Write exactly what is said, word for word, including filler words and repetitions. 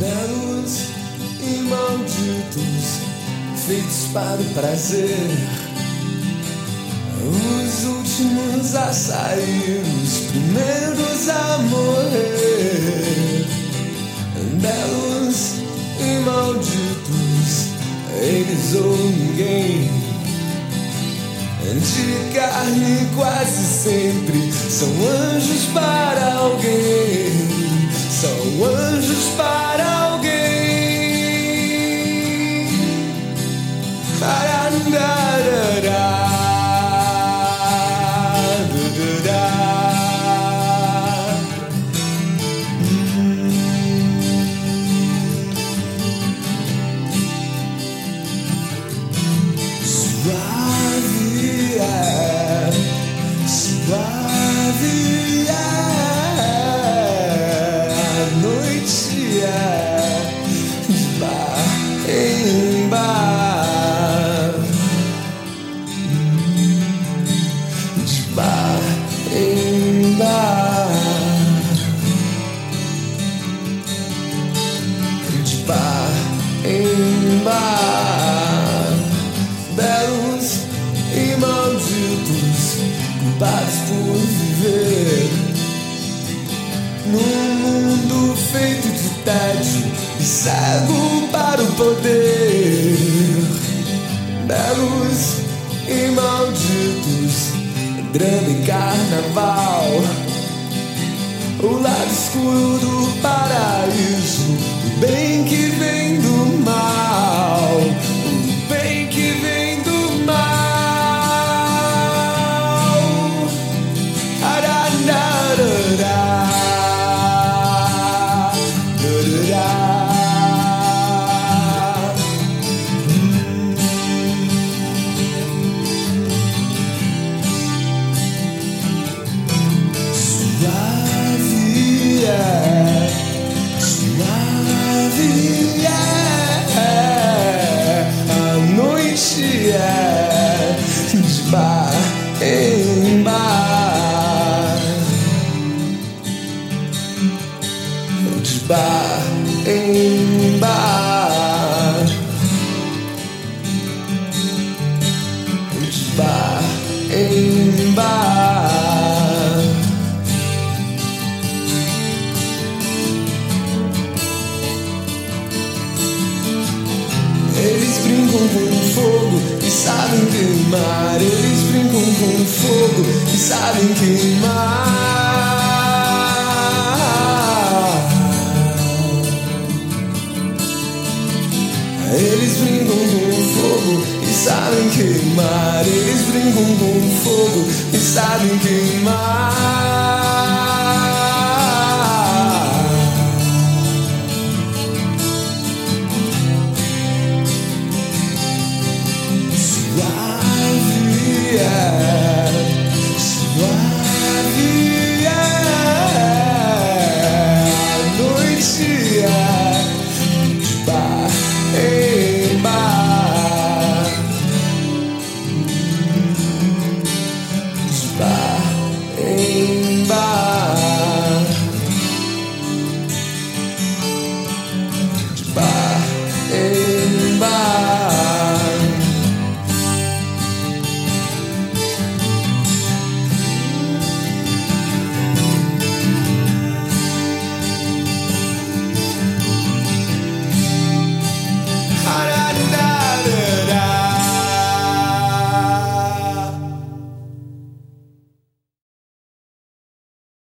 belos e malditos, feitos para o prazer, os últimos a sair, os primeiros a morrer. Belos e malditos, eles ou ninguém, de carne quase sempre, são anjos para alguém, são anjos para alguém. Parararará. Belos e malditos, culpados por viver num mundo feito de tédio e cego para o poder. Belos e malditos, drama e carnaval, o lado escuro do paraíso, o bem que vem do mal, o bem que vem do mal. Arararará. Bar em bar, de bar em bar, de bar em bar. Eles brincam com fogo e sabem queimar. Eles brincam com fogo e sabem queimar. Eles brincam com fogo e sabem queimar. Eles brincam com fogo e sabem queimar.